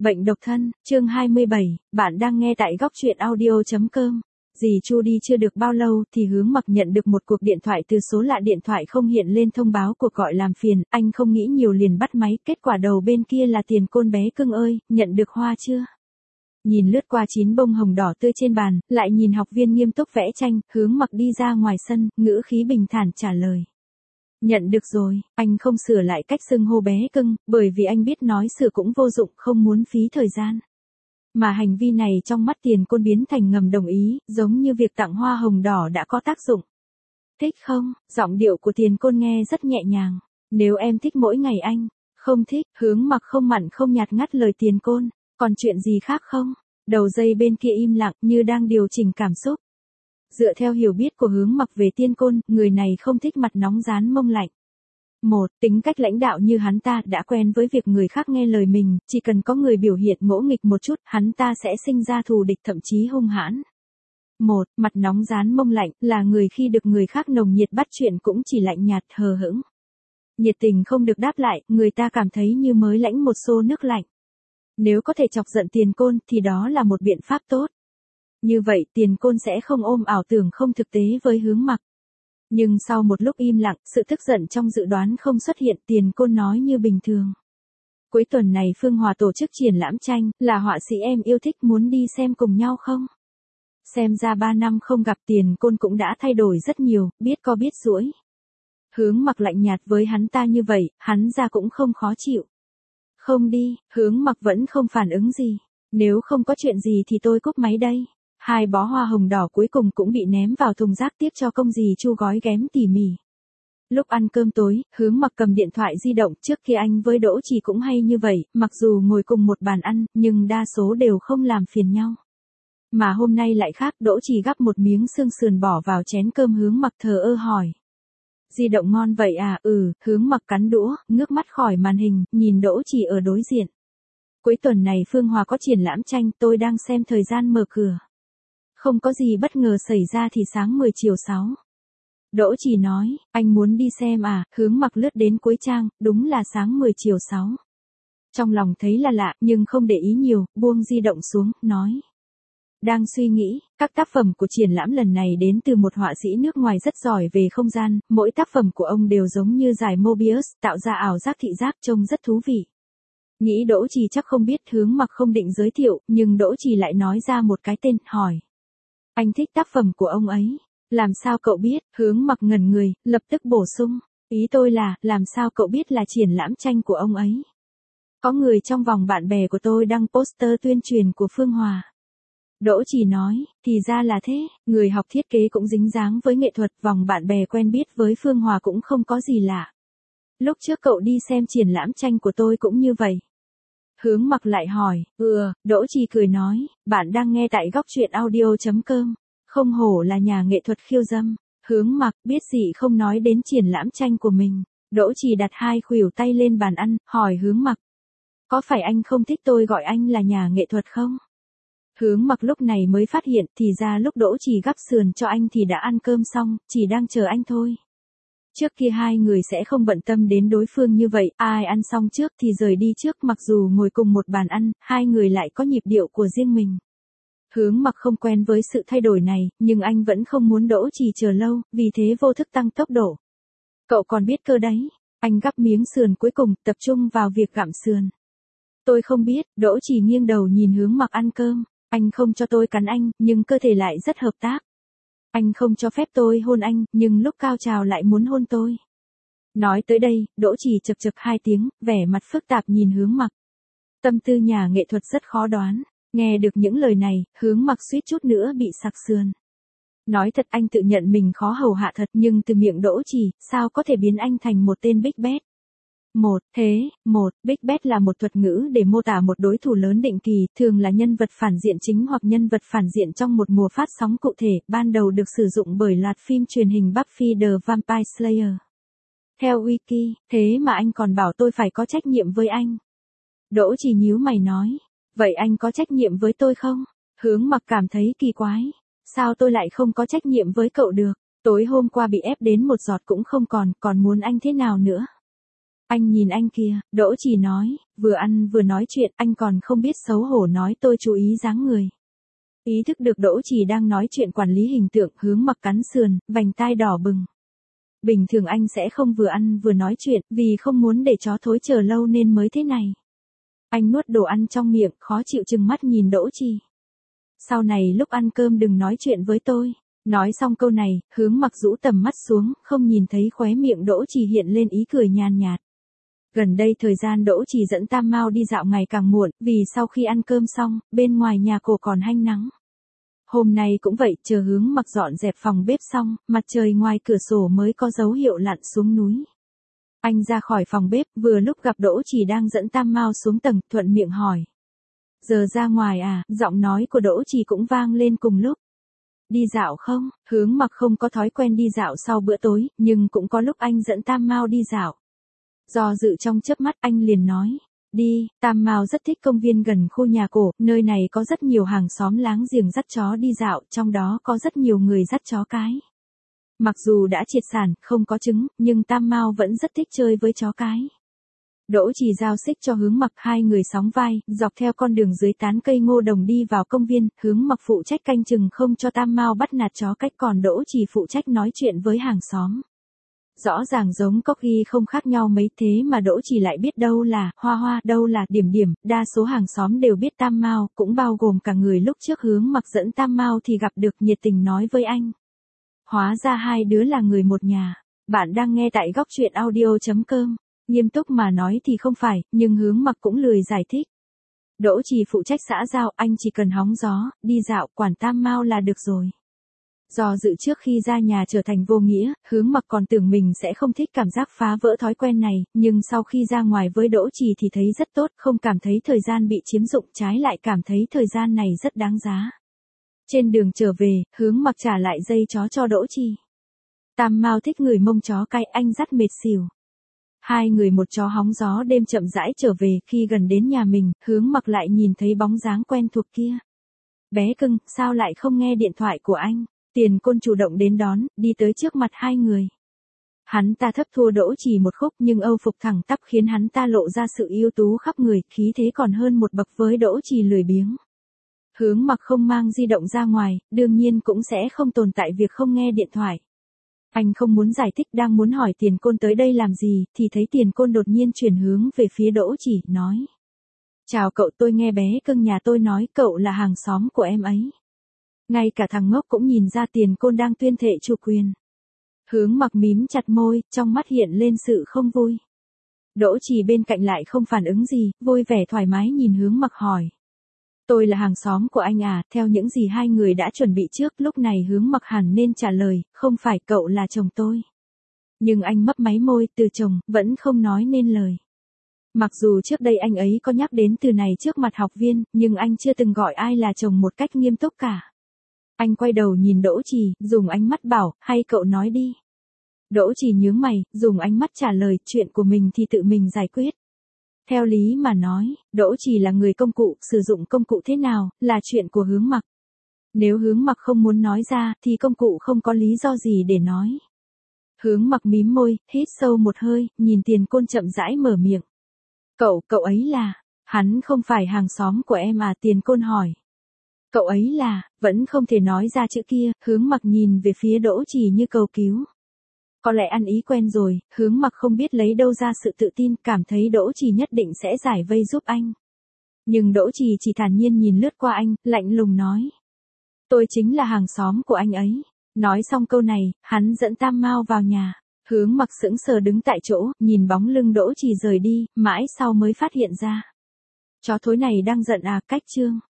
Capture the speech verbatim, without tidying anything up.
Bệnh độc thân, chương hai mươi bảy, bạn đang nghe tại góc truyện audio.com. Dì Chu đi chưa được bao lâu thì Hướng Mặc nhận được một cuộc điện thoại từ số lạ, điện thoại không hiện lên thông báo cuộc gọi làm phiền, anh không nghĩ nhiều liền bắt máy, kết quả đầu bên kia là Tiền Côn: bé cưng ơi, nhận được hoa chưa? Nhìn lướt qua chín bông hồng đỏ tươi trên bàn, lại nhìn học viên nghiêm túc vẽ tranh, Hướng Mặc đi ra ngoài sân, ngữ khí bình thản trả lời. Nhận được rồi, anh không sửa lại cách xưng hô bé cưng, bởi vì anh biết nói sửa cũng vô dụng, không muốn phí thời gian. Mà hành vi này trong mắt Tiền Côn biến thành ngầm đồng ý, giống như việc tặng hoa hồng đỏ đã có tác dụng. Thích không? Giọng điệu của Tiền Côn nghe rất nhẹ nhàng. Nếu em thích mỗi ngày anh. Không thích. Hướng Mặc không mặn không nhạt ngắt lời Tiền Côn. Còn chuyện gì khác không? Đầu dây bên kia im lặng như đang điều chỉnh cảm xúc. Dựa theo hiểu biết của Hướng Mặc về Tiền Côn, người này không thích mặt nóng rán mông lạnh. Một, tính cách lãnh đạo như hắn ta đã quen với việc người khác nghe lời mình, chỉ cần có người biểu hiện ngỗ nghịch một chút, hắn ta sẽ sinh ra thù địch, thậm chí hung hãn. Một, mặt nóng rán mông lạnh là người khi được người khác nồng nhiệt bắt chuyện cũng chỉ lạnh nhạt hờ hững. Nhiệt tình không được đáp lại, người ta cảm thấy như mới lãnh một xô nước lạnh. Nếu có thể chọc giận Tiền Côn thì đó là một biện pháp tốt. Như vậy Tiền Côn sẽ không ôm ảo tưởng không thực tế với Hướng Mặc. Nhưng sau một lúc im lặng, sự tức giận trong dự đoán không xuất hiện, Tiền Côn nói như bình thường. Cuối tuần này Phương Hòa tổ chức triển lãm tranh, là họa sĩ em yêu thích, muốn đi xem cùng nhau không? Xem ra ba năm không gặp Tiền Côn cũng đã thay đổi rất nhiều, biết co biết duỗi. Hướng Mặc lạnh nhạt với hắn ta như vậy, hắn ra cũng không khó chịu. Không đi, Hướng Mặc vẫn không phản ứng gì. Nếu không có chuyện gì thì tôi cúp máy đây. Hai bó hoa hồng đỏ cuối cùng cũng bị ném vào thùng rác tiếp cho công dì Chu gói ghém tỉ mỉ. Lúc ăn cơm tối, Hướng Mặc cầm điện thoại di động, trước kia anh với Đỗ Trì cũng hay như vậy, mặc dù ngồi cùng một bàn ăn, nhưng đa số đều không làm phiền nhau. Mà hôm nay lại khác, Đỗ Trì gắp một miếng xương sườn bỏ vào chén cơm, Hướng Mặc thờ ơ hỏi. Di động ngon vậy à? Ừ, Hướng Mặc cắn đũa, ngước mắt khỏi màn hình, nhìn Đỗ Trì ở đối diện. Cuối tuần này Phương Hòa có triển lãm tranh, tôi đang xem thời gian mở cửa. Không có gì bất ngờ xảy ra thì sáng mười chiều sáu. Đỗ Trì nói, anh muốn đi xem à? Hướng Mặc lướt đến cuối trang, đúng là sáng mười chiều sáu. Trong lòng thấy là lạ, nhưng không để ý nhiều, buông di động xuống, nói. Đang suy nghĩ, các tác phẩm của triển lãm lần này đến từ một họa sĩ nước ngoài rất giỏi về không gian, mỗi tác phẩm của ông đều giống như dải Mobius, tạo ra ảo giác thị giác, trông rất thú vị. Nghĩ Đỗ Trì chắc không biết, Hướng Mặc không định giới thiệu, nhưng Đỗ Trì lại nói ra một cái tên, hỏi. Anh thích tác phẩm của ông ấy. Làm sao cậu biết? Hướng Mặc ngẩn người, lập tức bổ sung. Ý tôi là, làm sao cậu biết là triển lãm tranh của ông ấy? Có người trong vòng bạn bè của tôi đăng poster tuyên truyền của Phương Hòa. Đỗ Trì nói, thì ra là thế, người học thiết kế cũng dính dáng với nghệ thuật, vòng bạn bè quen biết với Phương Hòa cũng không có gì lạ. Lúc trước cậu đi xem triển lãm tranh của tôi cũng như vậy. Hướng Mặc lại hỏi, ừ, Đỗ Trì cười nói, bạn đang nghe tại góc truyện audio.com, không hổ là nhà nghệ thuật khiêu dâm. Hướng Mặc biết gì không nói đến triển lãm tranh của mình. Đỗ Trì đặt hai khuỷu tay lên bàn ăn, hỏi Hướng Mặc. Có phải anh không thích tôi gọi anh là nhà nghệ thuật không? Hướng Mặc lúc này mới phát hiện, thì ra lúc Đỗ Trì gắp sườn cho anh thì đã ăn cơm xong, chỉ đang chờ anh thôi. Trước kia hai người sẽ không bận tâm đến đối phương như vậy, ai ăn xong trước thì rời đi trước, mặc dù ngồi cùng một bàn ăn, hai người lại có nhịp điệu của riêng mình. Hướng Mặc không quen với sự thay đổi này, nhưng anh vẫn không muốn Đỗ Trì chờ lâu, vì thế vô thức tăng tốc độ. Cậu còn biết cơ đấy. Anh gắp miếng sườn cuối cùng, tập trung vào việc gặm sườn. Tôi không biết. Đỗ Trì nghiêng đầu nhìn Hướng Mặc ăn cơm. Anh không cho tôi cắn anh, nhưng cơ thể lại rất hợp tác. Anh không cho phép tôi hôn anh, nhưng lúc cao trào lại muốn hôn tôi. Nói tới đây, Đỗ Trì chập chập hai tiếng, vẻ mặt phức tạp nhìn Hướng Mặc. Tâm tư nhà nghệ thuật rất khó đoán. Nghe được những lời này, Hướng Mặc suýt chút nữa bị sặc sườn. Nói thật, anh tự nhận mình khó hầu hạ thật, nhưng từ miệng Đỗ Trì, sao có thể biến anh thành một tên Big Bad? Một, thế, một, Big Bad là một thuật ngữ để mô tả một đối thủ lớn định kỳ, thường là nhân vật phản diện chính hoặc nhân vật phản diện trong một mùa phát sóng cụ thể, ban đầu được sử dụng bởi loạt phim truyền hình Buffy the Vampire Slayer. Theo Wiki, thế mà anh còn bảo tôi phải có trách nhiệm với anh. Đỗ Trì nhíu mày nói, vậy anh có trách nhiệm với tôi không? Hướng Mặc cảm thấy kỳ quái. Sao tôi lại không có trách nhiệm với cậu được? Tối hôm qua bị ép đến một giọt cũng không còn, còn muốn anh thế nào nữa? Anh nhìn anh kia, Đỗ Trì nói, vừa ăn vừa nói chuyện, anh còn không biết xấu hổ nói tôi chú ý dáng người. Ý thức được Đỗ Trì đang nói chuyện quản lý hình tượng, Hướng Mặc cắn sườn, vành tai đỏ bừng. Bình thường anh sẽ không vừa ăn vừa nói chuyện, vì không muốn để chó thối chờ lâu nên mới thế này. Anh nuốt đồ ăn trong miệng, khó chịu chừng mắt nhìn Đỗ Trì. Sau này lúc ăn cơm đừng nói chuyện với tôi. Nói xong câu này, Hướng Mặc rũ tầm mắt xuống, không nhìn thấy khóe miệng Đỗ Trì hiện lên ý cười nhàn nhạt. Gần đây thời gian Đỗ Trì dẫn Tam Mao đi dạo ngày càng muộn, vì sau khi ăn cơm xong, bên ngoài nhà cổ còn hanh nắng. Hôm nay cũng vậy, chờ Hướng Mặc dọn dẹp phòng bếp xong, mặt trời ngoài cửa sổ mới có dấu hiệu lặn xuống núi. Anh ra khỏi phòng bếp, vừa lúc gặp Đỗ Trì đang dẫn Tam Mao xuống tầng, thuận miệng hỏi. Giờ ra ngoài à, giọng nói của Đỗ Trì cũng vang lên cùng lúc. Đi dạo không? Hướng Mặc không có thói quen đi dạo sau bữa tối, nhưng cũng có lúc anh dẫn Tam Mao đi dạo. Do dự trong chớp mắt anh liền nói. Đi, Tam Mao rất thích công viên gần khu nhà cổ, nơi này có rất nhiều hàng xóm láng giềng dắt chó đi dạo, trong đó có rất nhiều người dắt chó cái. Mặc dù đã triệt sản, không có trứng, nhưng Tam Mao vẫn rất thích chơi với chó cái. Đỗ Trì giao xích cho Hướng Mặc, hai người sóng vai, dọc theo con đường dưới tán cây ngô đồng đi vào công viên, Hướng Mặc phụ trách canh chừng không cho Tam Mao bắt nạt chó cách, còn Đỗ Trì phụ trách nói chuyện với hàng xóm. Rõ ràng giống Corgi không khác nhau mấy, thế mà Đỗ Trì lại biết đâu là Hoa Hoa, đâu là Điểm Điểm, đa số hàng xóm đều biết Tam Mao, cũng bao gồm cả người lúc trước Hướng Mặc dẫn Tam Mao thì gặp được, nhiệt tình nói với anh. Hóa ra hai đứa là người một nhà. Bạn đang nghe tại góc truyện audio chấm com. Nghiêm túc mà nói thì không phải, nhưng Hướng Mặc cũng lười giải thích. Đỗ Trì phụ trách xã giao, anh chỉ cần hóng gió, đi dạo, quản Tam Mao là được rồi. Do dự trước khi ra nhà trở thành vô nghĩa, Hướng Mặc còn tưởng mình sẽ không thích cảm giác phá vỡ thói quen này, nhưng sau khi ra ngoài với Đỗ Trì thì thấy rất tốt, không cảm thấy thời gian bị chiếm dụng, trái lại cảm thấy thời gian này rất đáng giá. Trên đường trở về, Hướng Mặc trả lại dây chó cho Đỗ Trì. Tam Mao thích người mông chó cay, anh dắt mệt xỉu. Hai người một chó hóng gió đêm chậm rãi trở về, khi gần đến nhà mình, Hướng Mặc lại nhìn thấy bóng dáng quen thuộc kia. Bé cưng, sao lại không nghe điện thoại của anh? Tiền Côn chủ động đến đón, đi tới trước mặt hai người. Hắn ta thấp thua Đỗ Trì một khúc, nhưng âu phục thẳng tắp khiến hắn ta lộ ra sự ưu tú khắp người, khí thế còn hơn một bậc với Đỗ Trì lười biếng. Hướng Mặc không mang di động ra ngoài, đương nhiên cũng sẽ không tồn tại việc không nghe điện thoại. Anh không muốn giải thích, đang muốn hỏi Tiền Côn tới đây làm gì, thì thấy Tiền Côn đột nhiên chuyển hướng về phía Đỗ Trì, nói. Chào cậu, tôi nghe bé cưng nhà tôi nói cậu là hàng xóm của em ấy. Ngay cả thằng ngốc cũng nhìn ra Tiền Côn đang tuyên thệ chủ quyền. Hướng Mặc mím chặt môi, trong mắt hiện lên sự không vui. Đỗ Trì bên cạnh lại không phản ứng gì, vui vẻ thoải mái nhìn Hướng Mặc hỏi. Tôi là hàng xóm của anh à, theo những gì hai người đã chuẩn bị trước, lúc này Hướng Mặc hẳn nên trả lời, không phải, cậu là chồng tôi. Nhưng anh mấp máy môi, từ chồng, vẫn không nói nên lời. Mặc dù trước đây anh ấy có nhắc đến từ này trước mặt học viên, nhưng anh chưa từng gọi ai là chồng một cách nghiêm túc cả. Anh quay đầu nhìn Đỗ Trì, dùng ánh mắt bảo, hay cậu nói đi. Đỗ Trì nhướng mày, dùng ánh mắt trả lời, chuyện của mình thì tự mình giải quyết. Theo lý mà nói, Đỗ Trì là người công cụ, sử dụng công cụ thế nào, là chuyện của Hướng Mặc. Nếu Hướng Mặc không muốn nói ra, thì công cụ không có lý do gì để nói. Hướng Mặc mím môi, hít sâu một hơi, nhìn Tiền Côn chậm rãi mở miệng. Cậu, cậu ấy là, hắn không phải hàng xóm của em à, Tiền Côn hỏi. Cậu ấy là, vẫn không thể nói ra chữ kia, Hướng Mặc nhìn về phía Đỗ Trì như cầu cứu. Có lẽ ăn ý quen rồi, Hướng Mặc không biết lấy đâu ra sự tự tin, cảm thấy Đỗ Trì nhất định sẽ giải vây giúp anh. Nhưng Đỗ Trì chỉ thản nhiên nhìn lướt qua anh, lạnh lùng nói. Tôi chính là hàng xóm của anh ấy. Nói xong câu này, hắn dẫn Tam Mao vào nhà. Hướng Mặc sững sờ đứng tại chỗ, nhìn bóng lưng Đỗ Trì rời đi, mãi sau mới phát hiện ra. Chó thối này đang giận à, cách chương.